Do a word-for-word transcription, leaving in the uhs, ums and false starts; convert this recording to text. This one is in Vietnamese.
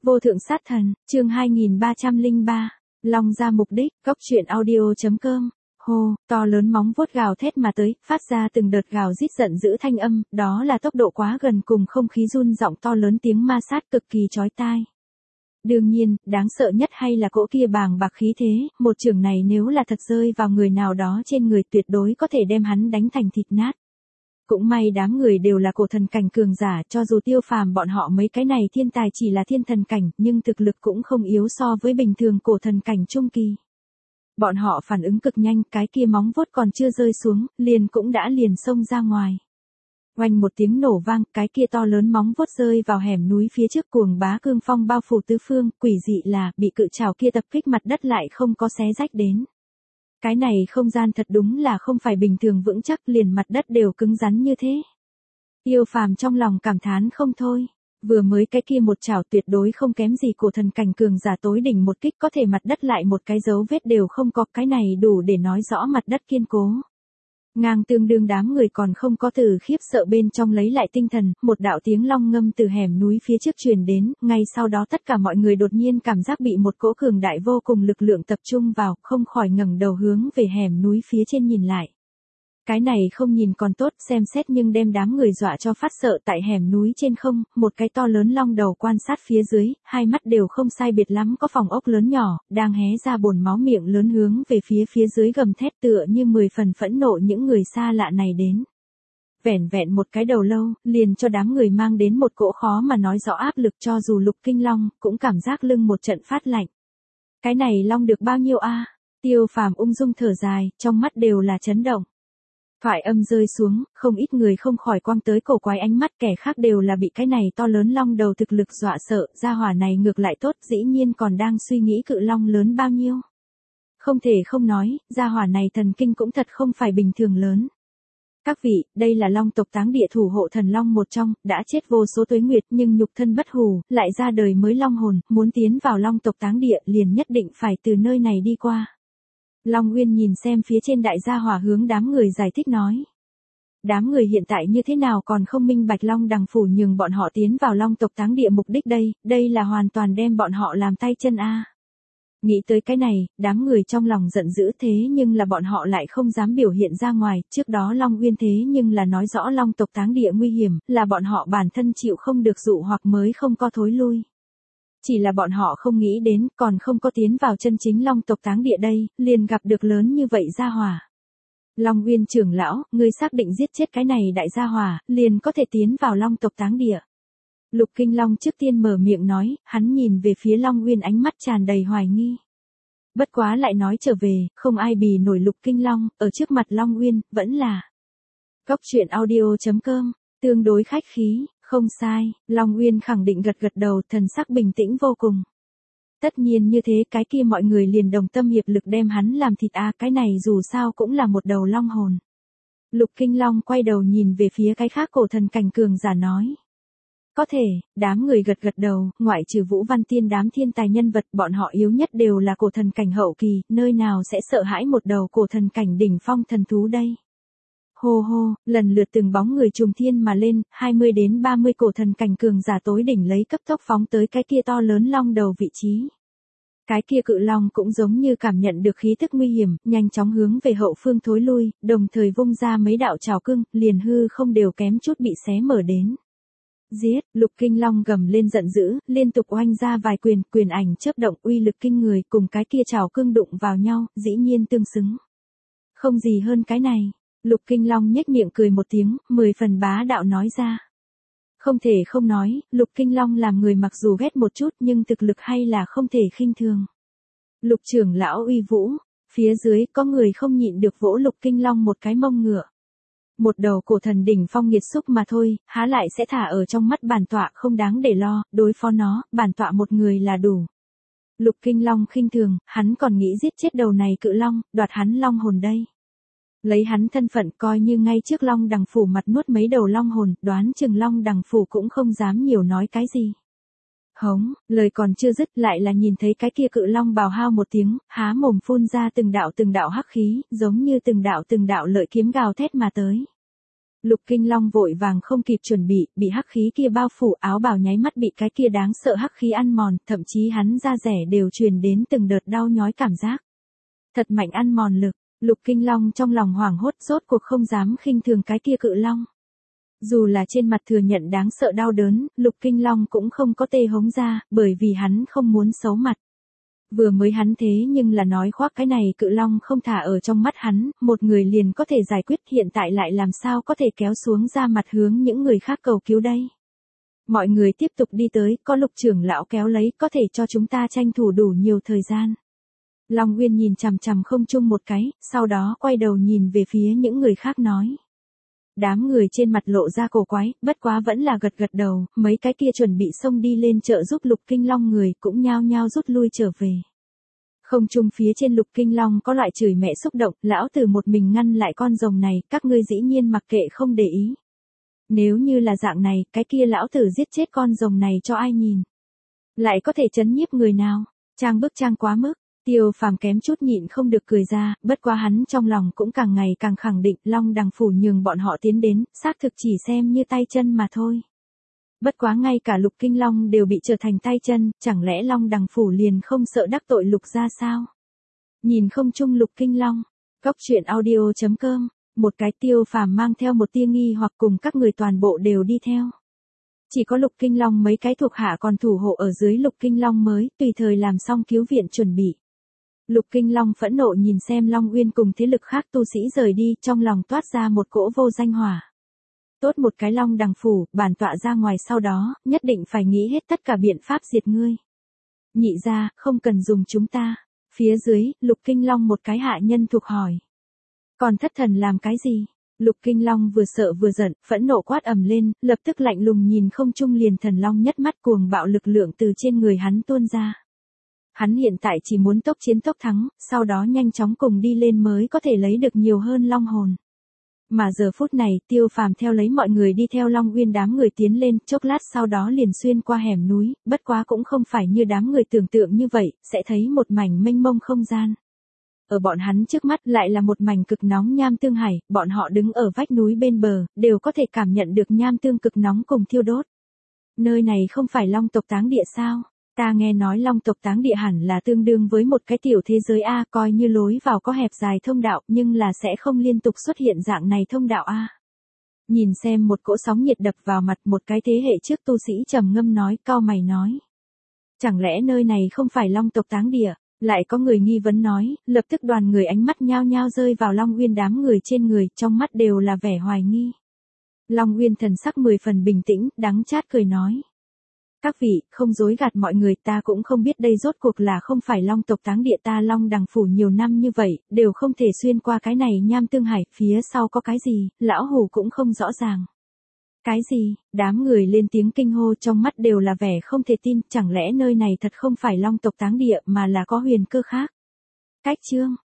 Vô thượng sát thần, chương hai nghìn ba trăm lẻ ba, Long ra mục đích, góc truyện audio.com. Hô, to lớn móng vuốt gào thét mà tới, phát ra từng đợt gào rít giận dữ thanh âm, đó là tốc độ quá gần cùng không khí run giọng to lớn tiếng ma sát cực kỳ chói tai. Đương nhiên, đáng sợ nhất hay là cỗ kia bàng bạc khí thế, một chưởng này nếu là thật rơi vào người nào đó trên người tuyệt đối có thể đem hắn đánh thành thịt nát. Cũng may đám người đều là cổ thần cảnh cường giả, cho dù Tiêu Phàm bọn họ mấy cái này thiên tài chỉ là thiên thần cảnh, nhưng thực lực cũng không yếu so với bình thường cổ thần cảnh trung kỳ. Bọn họ phản ứng cực nhanh, cái kia móng vuốt còn chưa rơi xuống, liền cũng đã liền xông ra ngoài. Oanh một tiếng nổ vang, cái kia to lớn móng vuốt rơi vào hẻm núi phía trước, cuồng bá cương phong bao phủ tứ phương, quỷ dị là, bị cự trảo kia tập kích mặt đất lại không có xé rách đến. Cái này không gian thật đúng là không phải bình thường vững chắc, liền mặt đất đều cứng rắn như thế. Tiêu Phàm trong lòng cảm thán không thôi, vừa mới cái kia một chảo tuyệt đối không kém gì cổ thần cảnh cường giả tối đỉnh một kích có thể mặt đất lại một cái dấu vết đều không có, cái này đủ để nói rõ mặt đất kiên cố. Ngang tương đương đám người còn không có từ khiếp sợ bên trong lấy lại tinh thần, một đạo tiếng long ngâm từ hẻm núi phía trước truyền đến, ngay sau đó tất cả mọi người đột nhiên cảm giác bị một cỗ cường đại vô cùng lực lượng tập trung vào, không khỏi ngẩng đầu hướng về hẻm núi phía trên nhìn lại. Cái này không nhìn còn tốt, xem xét nhưng đem đám người dọa cho phát sợ. Tại hẻm núi trên không, một cái to lớn long đầu quan sát phía dưới, hai mắt đều không sai biệt lắm có phòng ốc lớn nhỏ, đang hé ra bồn máu miệng lớn hướng về phía phía dưới gầm thét tựa như mười phần phẫn nộ những người xa lạ này đến. Vẻn vẹn một cái đầu lâu, liền cho đám người mang đến một cỗ khó mà nói rõ áp lực, cho dù Lục Kinh Long, cũng cảm giác lưng một trận phát lạnh. Cái này long được bao nhiêu a? Tiêu Phàm ung dung thở dài, trong mắt đều là chấn động. Thoại âm rơi xuống, không ít người không khỏi quăng tới cổ quái ánh mắt, kẻ khác đều là bị cái này to lớn long đầu thực lực dọa sợ, gia hỏa này ngược lại tốt, dĩ nhiên còn đang suy nghĩ cự long lớn bao nhiêu. Không thể không nói, gia hỏa này thần kinh cũng thật không phải bình thường lớn. Các vị, đây là long tộc Táng Địa thủ hộ thần long một trong, đã chết vô số tuế nguyệt nhưng nhục thân bất hủ, lại ra đời mới long hồn, muốn tiến vào long tộc Táng Địa liền nhất định phải từ nơi này đi qua. Long Nguyên nhìn xem phía trên đại gia hỏa hướng đám người giải thích nói. Đám người hiện tại như thế nào còn không minh bạch Long Đằng phủ nhường bọn họ tiến vào Long tộc Táng Địa mục đích đây, đây là hoàn toàn đem bọn họ làm tay chân a. Nghĩ tới cái này, đám người trong lòng giận dữ, thế nhưng là bọn họ lại không dám biểu hiện ra ngoài, trước đó Long Nguyên thế nhưng là nói rõ Long tộc Táng Địa nguy hiểm, là bọn họ bản thân chịu không được dụ hoặc mới không có thối lui. Chỉ là bọn họ không nghĩ đến, còn không có tiến vào chân chính Long tộc Táng Địa đây, liền gặp được lớn như vậy gia hỏa. Long Nguyên trưởng lão, ngươi xác định giết chết cái này đại gia hỏa, liền có thể tiến vào Long tộc Táng Địa. Lục Kinh Long trước tiên mở miệng nói, hắn nhìn về phía Long Nguyên ánh mắt tràn đầy hoài nghi. Bất quá lại nói trở về, không ai bì nổi Lục Kinh Long, ở trước mặt Long Nguyên, vẫn là. Góc truyện audio.com, tương đối khách khí. Không sai, Long Nguyên khẳng định gật gật đầu, thần sắc bình tĩnh vô cùng. Tất nhiên như thế, cái kia mọi người liền đồng tâm hiệp lực đem hắn làm thịt a, cái này dù sao cũng là một đầu long hồn. Lục Kinh Long quay đầu nhìn về phía cái khác cổ thần cảnh cường giả nói. Có thể, đám người gật gật đầu, ngoại trừ Vũ Văn Tiên đám thiên tài nhân vật, bọn họ yếu nhất đều là cổ thần cảnh hậu kỳ, nơi nào sẽ sợ hãi một đầu cổ thần cảnh đỉnh phong thần thú đây. Hô hô, lần lượt từng bóng người trùng thiên mà lên, hai mươi đến ba mươi cổ thần cảnh cường giả tối đỉnh lấy cấp tốc phóng tới cái kia to lớn long đầu vị trí. Cái kia cự long cũng giống như cảm nhận được khí tức nguy hiểm, nhanh chóng hướng về hậu phương thối lui, đồng thời vung ra mấy đạo trảo cưng, liền hư không đều kém chút bị xé mở đến. Giết, Lục Kinh Long gầm lên giận dữ, liên tục oanh ra vài quyền, quyền ảnh chớp động uy lực kinh người, cùng cái kia trảo cưng đụng vào nhau, dĩ nhiên tương xứng. Không gì hơn cái này. Lục Kinh Long nhếch miệng cười một tiếng, mười phần bá đạo nói ra. Không thể không nói, Lục Kinh Long làm người mặc dù ghét một chút nhưng thực lực hay là không thể khinh thường. Lục trưởng lão uy vũ, phía dưới có người không nhịn được vỗ Lục Kinh Long một cái mông ngựa. Một đầu cổ thần đỉnh phong nghiệt xúc mà thôi, há lại sẽ thả ở trong mắt bản tọa, không đáng để lo, đối phó nó, bản tọa một người là đủ. Lục Kinh Long khinh thường, hắn còn nghĩ giết chết đầu này cự long, đoạt hắn long hồn đây. Lấy hắn thân phận coi như ngay trước Long Đằng phủ mặt nuốt mấy đầu long hồn, đoán chừng Long Đằng phủ cũng không dám nhiều nói cái gì. Hống, lời còn chưa dứt lại là nhìn thấy cái kia cự long bào hao một tiếng, há mồm phun ra từng đạo từng đạo hắc khí, giống như từng đạo từng đạo lợi kiếm gào thét mà tới. Lục Kinh Long vội vàng không kịp chuẩn bị, bị hắc khí kia bao phủ, áo bào nháy mắt bị cái kia đáng sợ hắc khí ăn mòn, thậm chí hắn da rẻ đều truyền đến từng đợt đau nhói cảm giác. Thật mạnh ăn mòn lực, Lục Kinh Long trong lòng hoảng hốt, rốt cuộc không dám khinh thường cái kia cự long. Dù là trên mặt thừa nhận đáng sợ đau đớn, Lục Kinh Long cũng không có tê hống ra, bởi vì hắn không muốn xấu mặt. Vừa mới hắn thế nhưng là nói khoác cái này cự long không thả ở trong mắt hắn, một người liền có thể giải quyết, hiện tại lại làm sao có thể kéo xuống ra mặt hướng những người khác cầu cứu đây. Mọi người tiếp tục đi tới, có Lục trưởng lão kéo lấy, có thể cho chúng ta tranh thủ đủ nhiều thời gian. Long Uyên nhìn chằm chằm không trung một cái, sau đó quay đầu nhìn về phía những người khác nói. Đám người trên mặt lộ ra cổ quái, bất quá vẫn là gật gật đầu, mấy cái kia chuẩn bị xông đi lên trợ giúp Lục Kinh Long người cũng nhao nhao rút lui trở về. Không trung phía trên Lục Kinh Long có loại chửi mẹ xúc động, lão tử một mình ngăn lại con rồng này, các ngươi dĩ nhiên mặc kệ không để ý. Nếu như là dạng này, cái kia lão tử giết chết con rồng này cho ai nhìn. Lại có thể trấn nhiếp người nào, trang bức trang quá mức. Tiêu Phàm kém chút nhịn không được cười ra, bất quá hắn trong lòng cũng càng ngày càng khẳng định Long Đằng Phủ nhường bọn họ tiến đến, xác thực chỉ xem như tay chân mà thôi. Bất quá ngay cả Lục Kinh Long đều bị trở thành tay chân, chẳng lẽ Long Đằng Phủ liền không sợ đắc tội Lục ra sao? Nhìn không chung Lục Kinh Long, Góc Truyện Audio chấm com, một cái Tiêu Phàm mang theo một tia nghi hoặc cùng các người toàn bộ đều đi theo. Chỉ có Lục Kinh Long mấy cái thuộc hạ còn thủ hộ ở dưới Lục Kinh Long mới, tùy thời làm xong cứu viện chuẩn bị. Lục Kinh Long phẫn nộ nhìn xem Long Uyên cùng thế lực khác tu sĩ rời đi, trong lòng toát ra một cỗ vô danh hỏa. Tốt một cái Long Đằng Phủ, bản tọa ra ngoài sau đó, nhất định phải nghĩ hết tất cả biện pháp diệt ngươi. Nhị ra, không cần dùng chúng ta. Phía dưới, Lục Kinh Long một cái hạ nhân thuộc hỏi. Còn thất thần làm cái gì? Lục Kinh Long vừa sợ vừa giận, phẫn nộ quát ầm lên, lập tức lạnh lùng nhìn không trung liền thần long nhất mắt cuồng bạo lực lượng từ trên người hắn tuôn ra. Hắn hiện tại chỉ muốn tốc chiến tốc thắng, sau đó nhanh chóng cùng đi lên mới có thể lấy được nhiều hơn long hồn. Mà giờ phút này, Tiêu Phàm theo lấy mọi người đi theo Long Uyên đám người tiến lên, chốc lát sau đó liền xuyên qua hẻm núi, bất quá cũng không phải như đám người tưởng tượng như vậy, sẽ thấy một mảnh mênh mông không gian. Ở bọn hắn trước mắt lại là một mảnh cực nóng nham tương hải, bọn họ đứng ở vách núi bên bờ, đều có thể cảm nhận được nham tương cực nóng cùng thiêu đốt. Nơi này không phải Long tộc táng địa sao? Ta nghe nói Long tộc táng địa hẳn là tương đương với một cái tiểu thế giới A, coi như lối vào có hẹp dài thông đạo, nhưng là sẽ không liên tục xuất hiện dạng này thông đạo A. Nhìn xem một cỗ sóng nhiệt đập vào mặt, một cái thế hệ trước tu sĩ trầm ngâm nói, cau mày nói. Chẳng lẽ nơi này không phải Long tộc táng địa? Lại có người nghi vấn nói, lập tức đoàn người ánh mắt nhao nhao rơi vào Long Uyên đám người trên người, trong mắt đều là vẻ hoài nghi. Long Uyên thần sắc mười phần bình tĩnh, đắng chát cười nói. Các vị, không dối gạt mọi người, ta cũng không biết đây rốt cuộc là không phải Long tộc táng địa, ta Long Đằng Phủ nhiều năm như vậy, đều không thể xuyên qua cái này nham tương hải, phía sau có cái gì, lão hủ cũng không rõ ràng. Cái gì? Đám người lên tiếng kinh hô, trong mắt đều là vẻ không thể tin, chẳng lẽ nơi này thật không phải Long tộc táng địa mà là có huyền cơ khác. Cách chương,